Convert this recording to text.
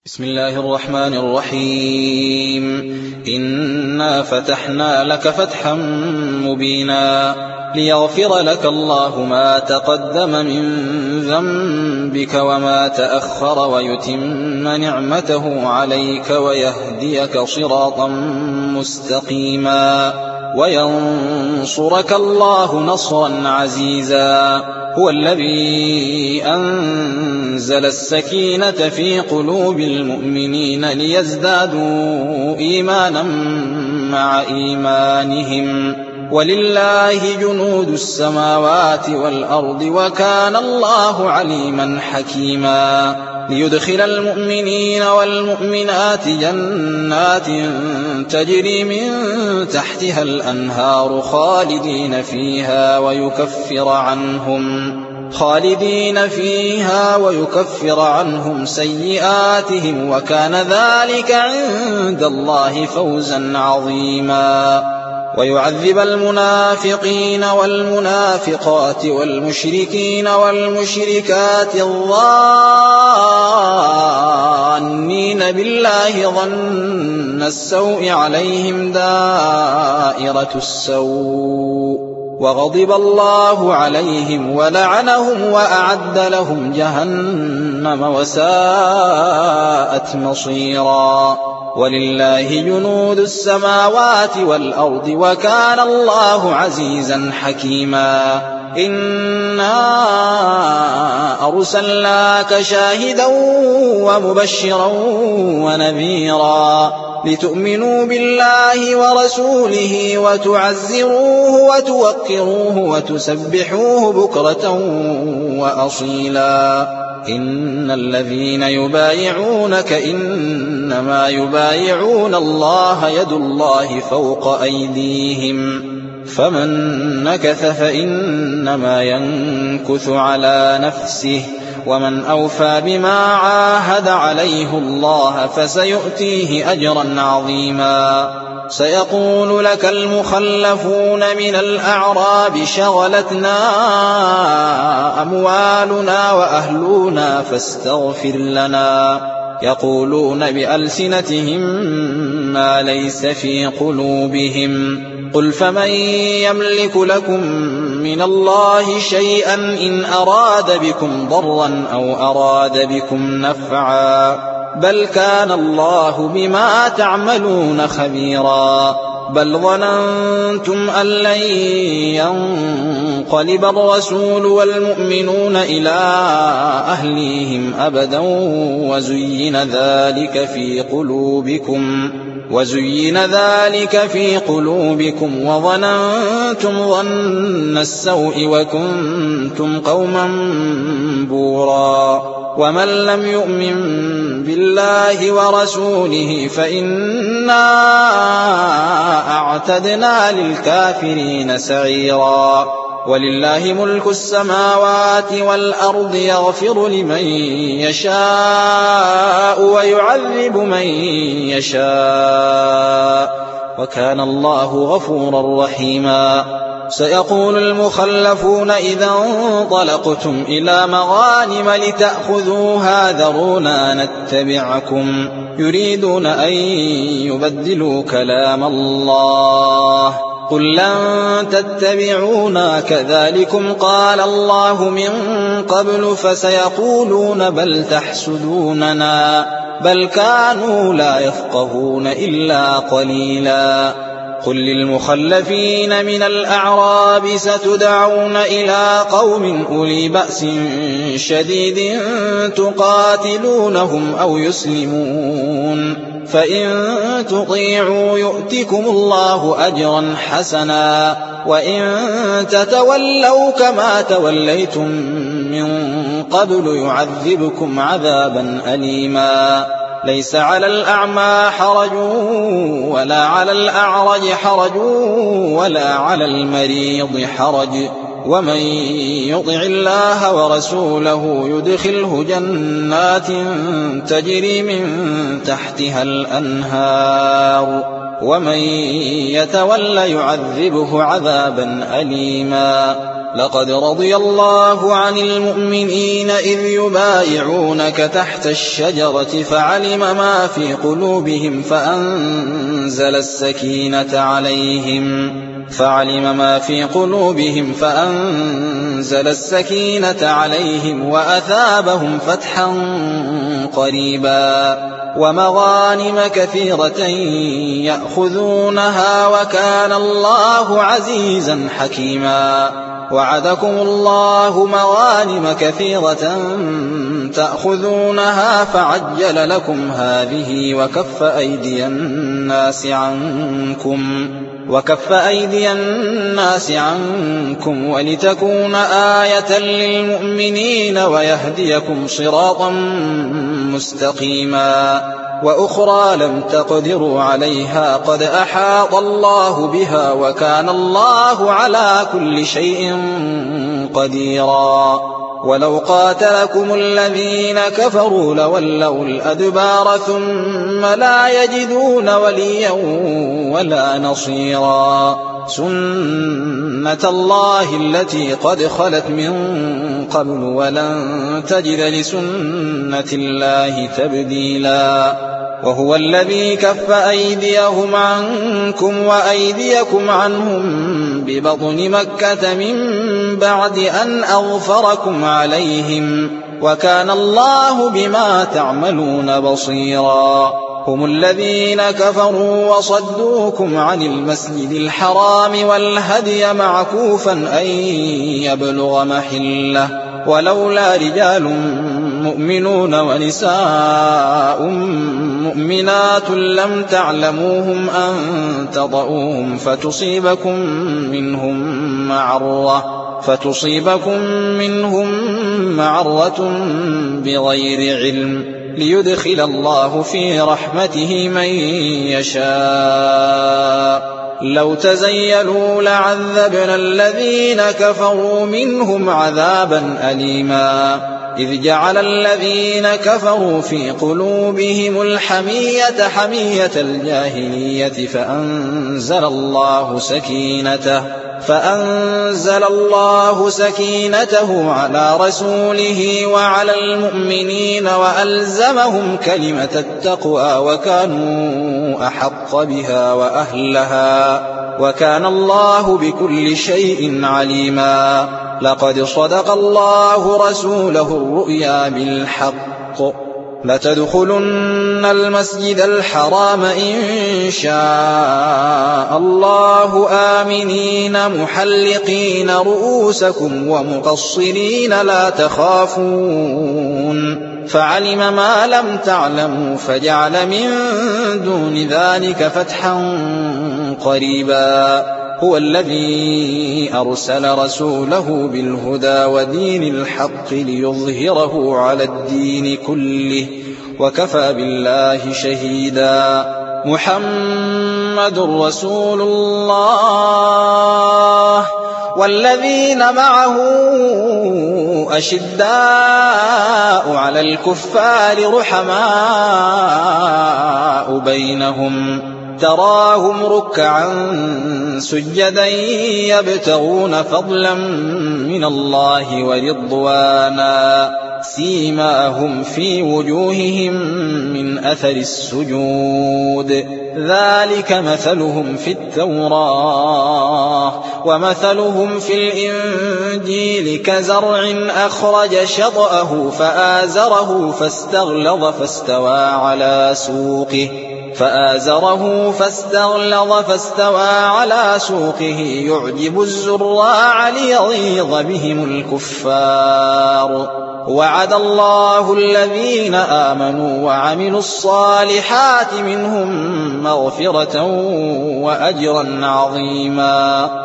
بسم الله الرحمن الرحيم. إنا فتحنا لك فتحا مبينا ليغفر لك الله ما تقدم من ذنبك وما تأخر ويتم نعمته عليك ويهديك صراطا مستقيما وينصرك الله نصرا عزيزا. هو الذي أنزل السكينة في قلوب المؤمنين ليزدادوا إيمانا مع إيمانهم ولله جنود السماوات والأرض وكان الله عليما حكيما. ليدخل المؤمنين والمؤمنات جنات تجري من تحتها الأنهار خالدين فيها ويكفر عنهم سيئاتهم وكان ذلك عند الله فوزا عظيما. ويعذب المنافقين والمنافقات والمشركين والمشركات الظانين بالله ظن السوء عليهم دائرة السوء وغضب الله عليهم ولعنهم وأعد لهم جهنم وساءت مصيرا. ولله جنود السماوات والأرض وكان الله عزيزا حكيما. إنا أرسلناك شاهدا ومبشرا ونذيرا لتؤمنوا بالله ورسوله وتعزروه وتوقروه وتسبحوه بكرة وأصيلا. إن الذين يبايعونك إنما يبايعون الله يد الله فوق أيديهم فمن نكث فإنما ينكث على نفسه ومن أوفى بما عاهد عليه الله فسيؤتيه أجرا عظيما. سيقول لك المخلفون من الأعراب شغلتنا أموالنا وأهلنا فاستغفر لنا يقولون بألسنتهم ما ليس في قلوبهم قل فمن يملك لكم من الله شيئا إن أراد بكم ضرا أو أراد بكم نفعا بل كان الله بما تعملون خبيرا. بل ظننتم أن لن ينقلب الرسول والمؤمنون إلى أهليهم أبدا وزين ذلك في قلوبكم وظننتم ظن السوء وكنتم قوما بورا. ومن لم يؤمن بالله ورسوله فإنا أعتدنا للكافرين سعيرا. ولله ملك السماوات والأرض يغفر لمن يشاء ويعذب من يشاء وكان الله غفورا رحيما. سيقول المخلفون إذا انطلقتم إلى مغانم لتأخذوها ذرونا نتبعكم يريدون أن يبدلوا كلام الله قل لن تتبعونا كذلكم قال الله من قبل فسيقولون بل تحسدوننا بل كانوا لا يفقهون إلا قليلا. قل للمخلفين من الأعراب ستدعون إلى قوم أولي بأس شديد تقاتلونهم أو يسلمون فإن تطيعوا يؤتكم الله أجرا حسنا وإن تتولوا كما توليتم من قبل يعذبكم عذابا أليما. ليس على الأعمى حرج ولا على الأعرج حرج ولا على المريض حرج ومن يطع الله ورسوله يدخله جنات تجري من تحتها الأنهار ومن يتول يعذبه عذابا أليما. لقد رضي الله عن المؤمنين إذ يبايعونك تحت الشجرة فعلم ما في قلوبهم فأنزل السكينة عليهم وأثابهم فتحا قريبا ومغانم كثيرة يأخذونها وكان الله عزيزا حكيما. وعدكم الله مغانم كثيرة تأخذونها فعجل لكم هذه وكف أيدي الناس عنكم ولتكون آية للمؤمنين ويهديكم صراطا مستقيما. وأخرى لم تقدروا عليها قد أحاط الله بها وكان الله على كل شيء قديرا. ولو قاتلكم الذين كفروا لولوا الأدبار ثم لا يجدون وليا ولا نصيرا. سنة الله التي قد خلت من قبل ولن تجد لسنة الله تبديلا. وهو الذي كف أيديهم عنكم وأيديكم عنهم ببطن مكة من بعد أن أغفركم عليهم وكان الله بما تعملون بصيرا. هم الذين كفروا وصدوكم عن المسجد الحرام والهدي معكوفا أن يبلغ محله ولولا رجال مؤمنون ونساء مؤمنات لم تعلموهم أن تطؤوهم فتصيبكم منهم معرة بغير علم ليدخل الله في رحمته من يشاء. لو تزيلوا لعذبنا الذين كفروا منهم عذابا أليما. إذ جعل الذين كفروا في قلوبهم الحمية حمية الجاهلية فأنزل الله سكينته على رسوله وعلى المؤمنين وألزمهم كلمة التقوى وكانوا أحق بها وأهلها وكان الله بكل شيء عليما. لقد صدق الله رسوله الرؤيا بالحق لتدخلن المسجد الحرام إن شاء الله آمنين محلقين رؤوسكم ومقصرين لا تخافون فعلم ما لم تعلموا فجعل من دون ذلك فتحا قريبا. هو الذي أرسل رسوله بالهدى ودين الحق ليظهره على الدين كله وكفى بالله شهيدا. محمد رسول الله والذين معه أشداء على الكفار رحماء بينهم تراهم ركعا سجدا يبتغون فضلا من الله ورضوانا سيماهم في وجوههم من أثر السجود ذلك مثلهم في التوراة ومثلهم في الإنجيل كزرع أخرج شطأه فآزره فاستغلظ فاستوى على سوقه يعجب الزراع ليغيظ بهم الكفار. وعد الله الذين آمنوا وعملوا الصالحات منهم مغفرة وأجرا عظيما.